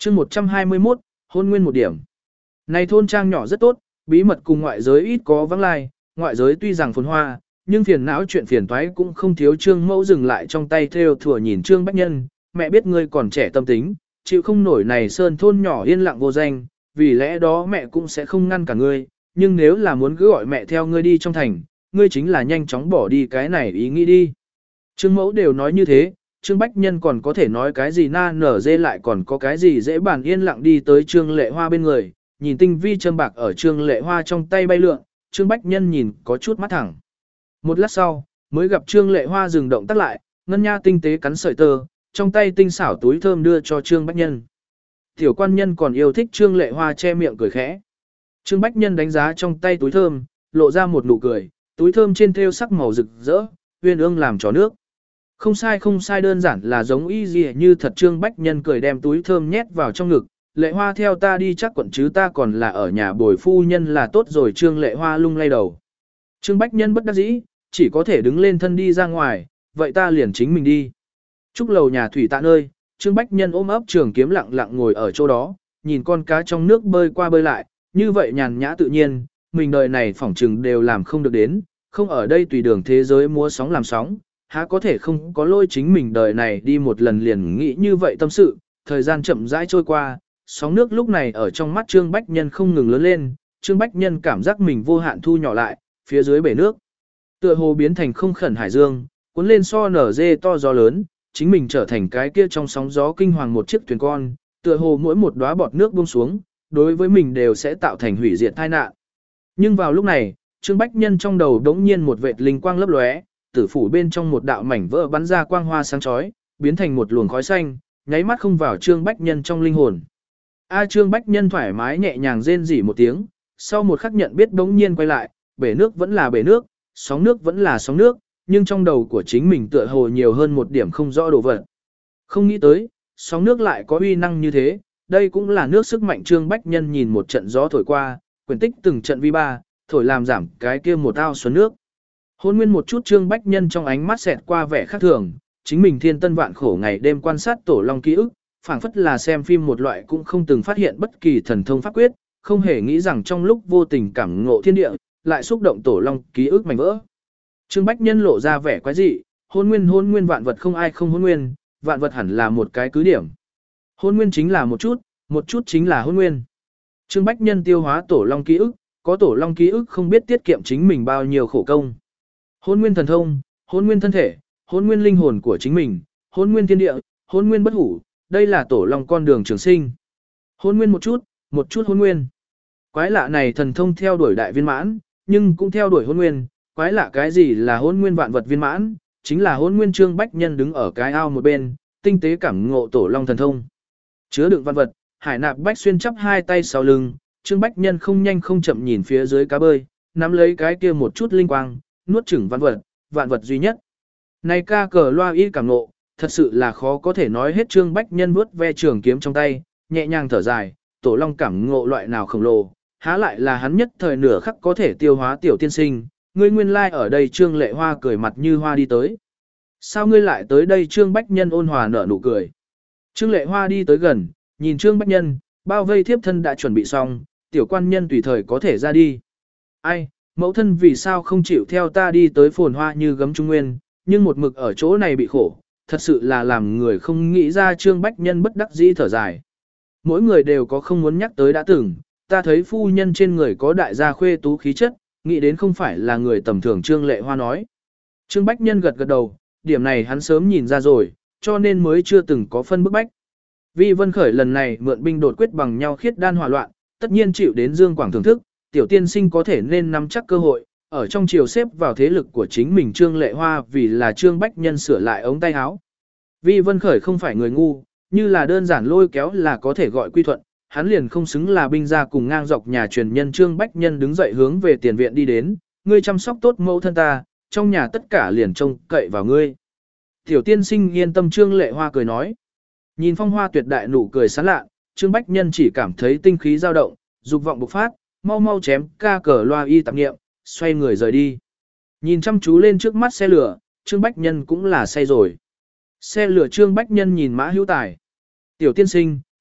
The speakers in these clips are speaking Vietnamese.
chương 121, hôn nguyên một điểm. Này thôn trang nhỏ rất tốt, bí mật cùng ngoại giới ít có vắng lai, ngoại giới tuy rằng phồn hoa, nhưng phiền não chuyện phiền toái cũng không thiếu. Trương Mẫu dừng lại trong tay theo thủa nhìn Trương Bách Nhân, mẹ biết ngươi còn trẻ tâm tính, chịu không nổi này sơn thôn nhỏ yên lặng vô danh, vì lẽ đó mẹ cũng sẽ không ngăn cả ngươi, nhưng nếu là muốn cứ gọi mẹ theo ngươi đi trong thành, ngươi chính là nhanh chóng bỏ đi cái này ý nghĩ đi. Trương Mẫu đều nói như thế, Trương Bách Nhân còn có thể nói cái gì na nở dê, lại còn có cái gì dễ bàn. Yên lặng đi tới Trương Lệ Hoa bên người, nhìn tinh vi châm bạc ở Trương Lệ Hoa trong tay bay lượn, Trương Bách Nhân nhìn có chút mắt thẳng. Một lát sau, mới gặp Trương Lệ Hoa dừng động tác lại, ngân nha tinh tế cắn sợi tơ, trong tay tinh xảo túi thơm đưa cho Trương Bách Nhân. Tiểu quan nhân còn yêu thích Trương Lệ Hoa che miệng cười khẽ. Trương Bách Nhân đánh giá trong tay túi thơm, lộ ra một nụ cười, túi thơm trên thêu sắc màu rực rỡ, uyên ương làm trò nước. Không sai, đơn giản là giống y gì như thật. Trương Bách Nhân cười đem túi thơm nhét vào trong ngực. Lệ Hoa theo ta đi chắc quận chứ, ta còn là ở nhà bồi phu nhân là tốt rồi. Trương Lệ Hoa lung lay đầu. Trương Bách Nhân bất đắc dĩ, chỉ có thể đứng lên thân đi ra ngoài, vậy ta liền chính mình đi. Trúc lầu nhà thủy tạ nơi, Trương Bách Nhân ôm ấp trường kiếm lặng lặng ngồi ở chỗ đó, nhìn con cá trong nước bơi qua bơi lại, như vậy nhàn nhã tự nhiên, mình đời này phỏng trừng đều làm không được đến, không ở đây tùy đường thế giới múa sóng làm sóng, há có thể không có lôi chính mình đời này đi một lần liền nghĩ như vậy tâm sự. Thời gian chậm rãi trôi qua, sóng nước lúc này ở trong mắt Trương Bách Nhân không ngừng lớn lên, Trương Bách Nhân cảm giác mình vô hạn thu nhỏ lại, phía dưới bể nước tựa hồ biến thành không khẩn hải dương, cuốn lên so nở dê to gió lớn, chính mình trở thành cái kia trong sóng gió kinh hoàng một chiếc thuyền con, tựa hồ mỗi một đóa bọt nước buông xuống, đối với mình đều sẽ tạo thành hủy diệt tai nạn. Nhưng vào lúc này, Trương Bách Nhân trong đầu đống nhiên một vệt linh quang lấp lóe, tử phủ bên trong một đạo mảnh vỡ bắn ra quang hoa sáng chói, biến thành một luồng khói xanh, nháy mắt không vào Trương Bách Nhân trong linh hồn. Trương Bách Nhân thoải mái nhẹ nhàng rên rỉ một tiếng, sau một khắc nhận biết đống nhiên quay lại, bể nước vẫn là bể nước, sóng nước vẫn là sóng nước, nhưng trong đầu của chính mình tựa hồ nhiều hơn một điểm không rõ đồ vật. Không nghĩ tới, sóng nước lại có uy năng như thế, đây cũng là nước sức mạnh. Trương Bách Nhân nhìn một trận gió thổi qua, quyển tích từng trận vi ba, thổi làm giảm cái kia một ao xuân nước. Hôn nguyên một chút, Trương Bách Nhân trong ánh mắt xẹt qua vẻ khác thường, chính mình thiên tân vạn khổ ngày đêm quan sát tổ long ký ức, phảng phất là xem phim một loại, cũng không từng phát hiện bất kỳ thần thông pháp quyết, không hề nghĩ rằng trong lúc vô tình cảm ngộ thiên địa, lại xúc động tổ long ký ức mảnh vỡ. Trương Bách Nhân lộ ra vẻ quái dị, hôn nguyên vạn vật không ai không hôn nguyên, vạn vật hẳn là một cái cứ điểm. Hôn nguyên chính là một chút chính là hôn nguyên. Trương Bách Nhân tiêu hóa tổ long ký ức, có tổ long ký ức không biết tiết kiệm chính mình bao nhiêu khổ công. Hôn nguyên thần thông, hôn nguyên thân thể, hôn nguyên linh hồn của chính mình, hôn nguyên thiên địa, hôn nguyên bất hủ, đây là tổ long con đường trường sinh. Hôn nguyên một chút hôn nguyên. Quái lạ này thần thông theo đuổi đại viên mãn, nhưng cũng theo đuổi hôn nguyên. Quái lạ cái gì là hôn nguyên vạn vật viên mãn, chính là hôn nguyên. Trương Bách Nhân đứng ở cái ao một bên, tinh tế cảm ngộ tổ long thần thông. Chứa đựng vạn vật, Hải Nạp Bách Xuyên chắp hai tay sau lưng, Trương Bách Nhân không nhanh không chậm nhìn phía dưới cá bơi, nắm lấy cái kia một chút linh quang, nuốt chửng vạn vật duy nhất. Này ca cờ loa y cảm ngộ, thật sự là khó có thể nói hết. Trương Bách Nhân vuốt ve trường kiếm trong tay, nhẹ nhàng thở dài, tổ long cảm ngộ loại nào khổng lồ, há lại là hắn nhất thời nửa khắc có thể tiêu hóa. Tiểu tiên sinh, ngươi nguyên lai ở đây. Trương Lệ Hoa cười mặt như hoa đi tới. Sao ngươi lại tới đây? Trương Bách Nhân ôn hòa nở nụ cười. Trương Lệ Hoa đi tới gần, nhìn Trương Bách Nhân, bao vây thiếp thân đã chuẩn bị xong, tiểu quan nhân tùy thời có thể ra đi. Ai, mẫu thân vì sao không chịu theo ta đi tới phồn hoa như gấm trung nguyên, nhưng một mực ở chỗ này bị khổ, thật sự là làm người không nghĩ ra. Trương Bách Nhân bất đắc dĩ thở dài. Mỗi người đều có không muốn nhắc tới đã từng, ta thấy phu nhân trên người có đại gia khuê tú khí chất, nghĩ đến không phải là người tầm thường. Trương Lệ Hoa nói. Trương Bách Nhân gật gật đầu, điểm này hắn sớm nhìn ra rồi, cho nên mới chưa từng có phân bức bách. Vi Vân Khởi lần này mượn binh đột quyết bằng nhau khiết đan hỏa loạn, tất nhiên chịu đến Dương Quảng thưởng thức, tiểu tiên sinh có thể nên nắm chắc cơ hội, ở trong triều xếp vào thế lực của chính mình. Trương Lệ Hoa vì là Trương Bách Nhân sửa lại ống tay áo. Vi Vân Khởi không phải người ngu, như là đơn giản lôi kéo là có thể gọi quy thuận, hắn liền không xứng là binh gia cùng ngang dọc nhà truyền nhân. Trương Bách Nhân đứng dậy hướng về tiền viện đi đến, ngươi chăm sóc tốt mẫu thân ta, trong nhà tất cả liền trông cậy vào ngươi. Tiểu tiên sinh yên tâm. Trương Lệ Hoa cười nói. Nhìn phong hoa tuyệt đại nụ cười sán lạ, Trương Bách Nhân chỉ cảm thấy tinh khí dao động, dục vọng bộc phát, mau mau chém ca cờ loa y tạp nghiệm, xoay người rời đi. Nhìn chăm chú lên trước mắt xe lửa, Trương Bách Nhân cũng là say rồi. Xe lửa. Trương Bách Nhân nhìn Mã Hữu Tài. Tiểu tiên sinh,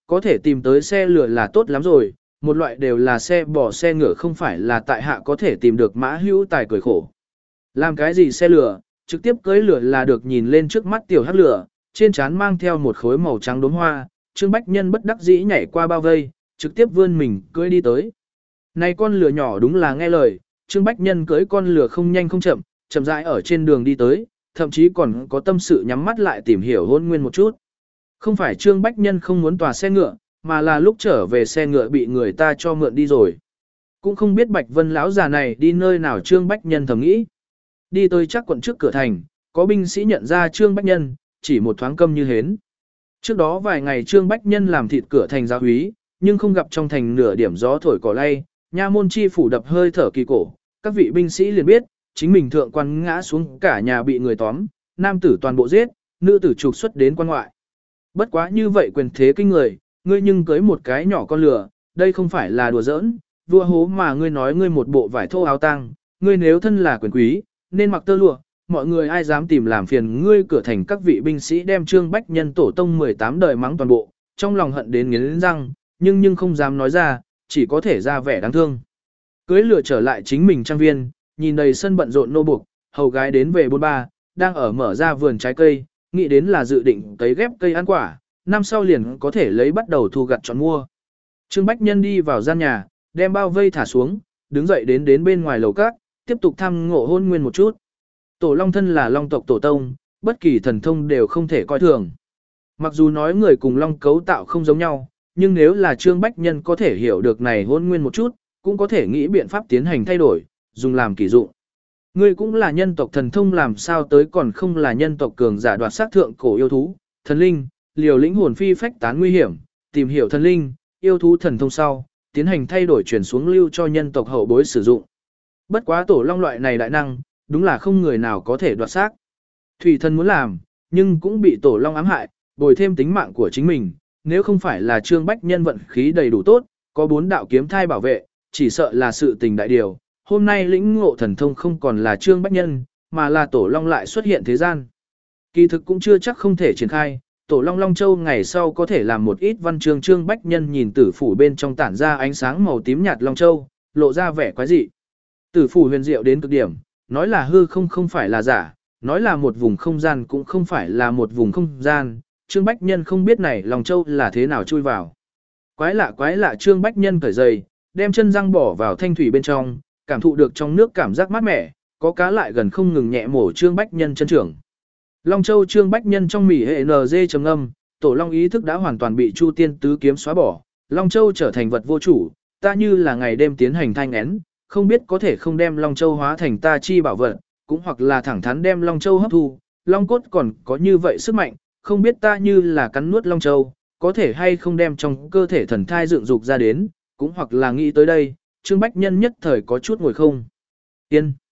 có thể tìm tới xe lửa là tốt lắm rồi, một loại đều là xe bò xe ngựa không phải là tại hạ có thể tìm được Mã Hữu Tài cười khổ. Làm cái gì xe lửa, trực tiếp cưỡi lửa là được. Nhìn lên trước mắt tiểu hắc lửa, trên trán mang theo một khối màu trắng đốm hoa, Trương Bách Nhân bất đắc dĩ nhảy qua bao vây, trực tiếp vươn mình cưỡi đi tới. Này con lửa nhỏ đúng là nghe lời, Trương Bách Nhân cưỡi con lửa không nhanh không chậm, chậm rãi ở trên đường đi tới, thậm chí còn có tâm sự nhắm mắt lại tìm hiểu Hôn Nguyên một chút. Không phải Trương Bách Nhân không muốn tòa xe ngựa, mà là lúc trở về xe ngựa bị người ta cho mượn đi rồi. Cũng không biết Bạch Vân lão già này đi nơi nào. Trương Bách Nhân thầm nghĩ. Đi tới chắc quận trước cửa thành, có binh sĩ nhận ra Trương Bách Nhân, chỉ một thoáng câm như hến. Trước đó vài ngày Trương Bách Nhân làm thịt cửa thành giáo úy, nhưng không gặp trong thành nửa điểm gió thổi cỏ lay, nha môn chi phủ đập hơi thở kỳ cổ, các vị binh sĩ liền biết, chính mình thượng quan ngã xuống, cả nhà bị người tóm, nam tử toàn bộ giết, nữ tử trục xuất đến quan ngoại. Bất quá như vậy quyền thế kinh người, ngươi nhưng cưới một cái nhỏ con lừa, đây không phải là đùa giỡn, vua hố mà ngươi nói ngươi một bộ vải thô áo tang, ngươi nếu thân là quyền quý, nên mặc tơ lụa, mọi người ai dám tìm làm phiền ngươi. Cửa thành các vị binh sĩ đem Trương Bách Nhân tổ tông 18 đời mắng toàn bộ, trong lòng hận đến nghiến răng, nhưng không dám nói ra, chỉ có thể ra vẻ đáng thương. Cưới lửa trở lại chính mình trang viên, nhìn đầy sân bận rộn nô buộc, hầu gái đến về bôn ba, đang ở mở ra vườn trái cây, nghĩ đến là dự định cấy ghép cây ăn quả, năm sau liền có thể lấy bắt đầu thu gặt chọn mua. Trương Bách Nhân đi vào gian nhà, đem bao vây thả xuống, đứng dậy đến bên ngoài lầu các, tiếp tục thăm ngộ Hôn Nguyên một chút. Tổ Long thân là Long tộc tổ tông, bất kỳ thần thông đều không thể coi thường. Mặc dù nói người cùng Long cấu tạo không giống nhau, nhưng nếu là Trương Bách Nhân có thể hiểu được này Hôn Nguyên một chút, cũng có thể nghĩ biện pháp tiến hành thay đổi, dùng làm kỳ dụng. Ngươi cũng là nhân tộc thần thông làm sao tới còn không là nhân tộc cường giả đoạt sát thượng cổ yêu thú, thần linh, liều lĩnh hồn phi phách tán nguy hiểm, tìm hiểu thần linh, yêu thú thần thông sau, tiến hành thay đổi chuyển xuống lưu cho nhân tộc hậu bối sử dụng. Bất quá tổ Long loại này đại năng, đúng là không người nào có thể đoạt xác. Thủy thần muốn làm, nhưng cũng bị tổ Long ám hại, bồi thêm tính mạng của chính mình, nếu không phải là Trương Bách Nhân vận khí đầy đủ tốt, có 4 đạo kiếm thai bảo vệ, chỉ sợ là sự tình đại điều. Hôm nay lĩnh ngộ thần thông không còn là Trương Bách Nhân, mà là tổ Long lại xuất hiện thế gian. Kỳ thực cũng chưa chắc không thể triển khai, tổ Long Long Châu ngày sau có thể làm một ít văn chương. Trương Bách Nhân nhìn tử phủ bên trong tản ra ánh sáng màu tím nhạt Long Châu, lộ ra vẻ quái dị. Tử phủ huyền diệu đến cực điểm, nói là hư không phải là giả, nói là một vùng không gian cũng không phải là một vùng không gian. Trương Bách Nhân không biết này Long Châu là thế nào chui vào. Quái lạ Trương Bách Nhân cởi giày, đem chân răng bỏ vào thanh thủy bên trong, cảm thụ được trong nước cảm giác mát mẻ, có cá lại gần không ngừng nhẹ mổ Trương Bách Nhân chân trưởng. Long Châu Trương Bách Nhân trong mỉ hệ NG trầm âm, tổ Long ý thức đã hoàn toàn bị Chu Tiên tứ kiếm xóa bỏ, Long Châu trở thành vật vô chủ, ta như là ngày đêm tiến hành thanh én, không biết có thể không đem Long Châu hóa thành ta chi bảo vật, cũng hoặc là thẳng thắn đem Long Châu hấp thu, Long cốt còn có như vậy sức mạnh, không biết ta như là cắn nuốt Long Châu, có thể hay không đem trong cơ thể thần thai dựng dục ra đến, cũng hoặc là nghĩ tới đây, Trương Bách Nhân nhất thời có chút ngồi không yên.